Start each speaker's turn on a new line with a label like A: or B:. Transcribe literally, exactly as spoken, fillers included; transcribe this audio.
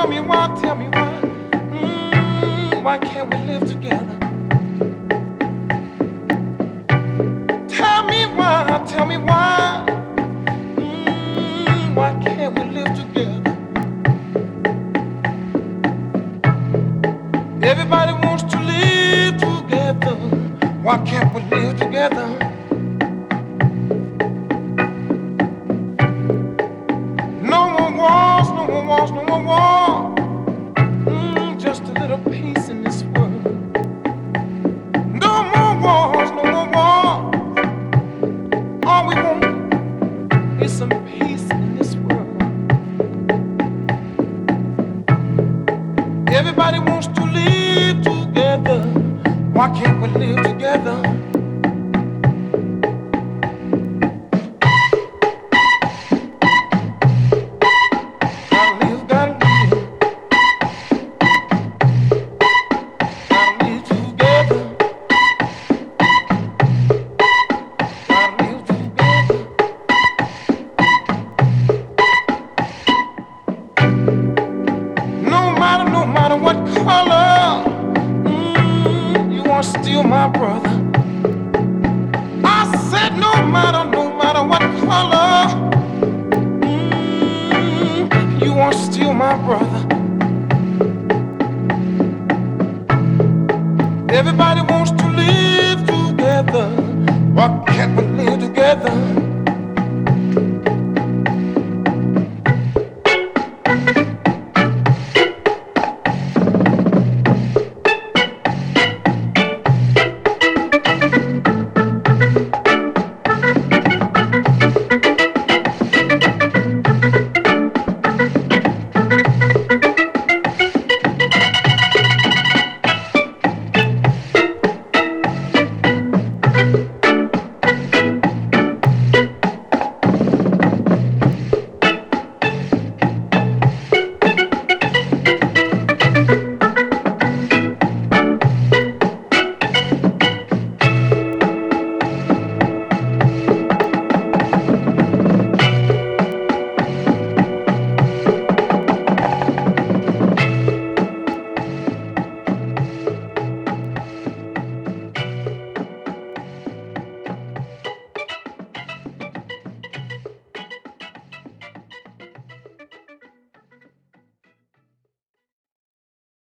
A: Tell me why, tell me why. Mm, why can't we live together? Tell me why, tell me why. Mm, why can't we live together? Everybody wants to live together. Why can't we live together? No more wars, no more wars, no more wars. Mm, just a little peace in this world. No more wars, no more wars. All we want is some peace in this world. Everybody wants to live together. Why can't we live together? Still my brother. I said no matter, no matter what color, mm, you are still my brother. Everybody wants to live together. Why can't we live together?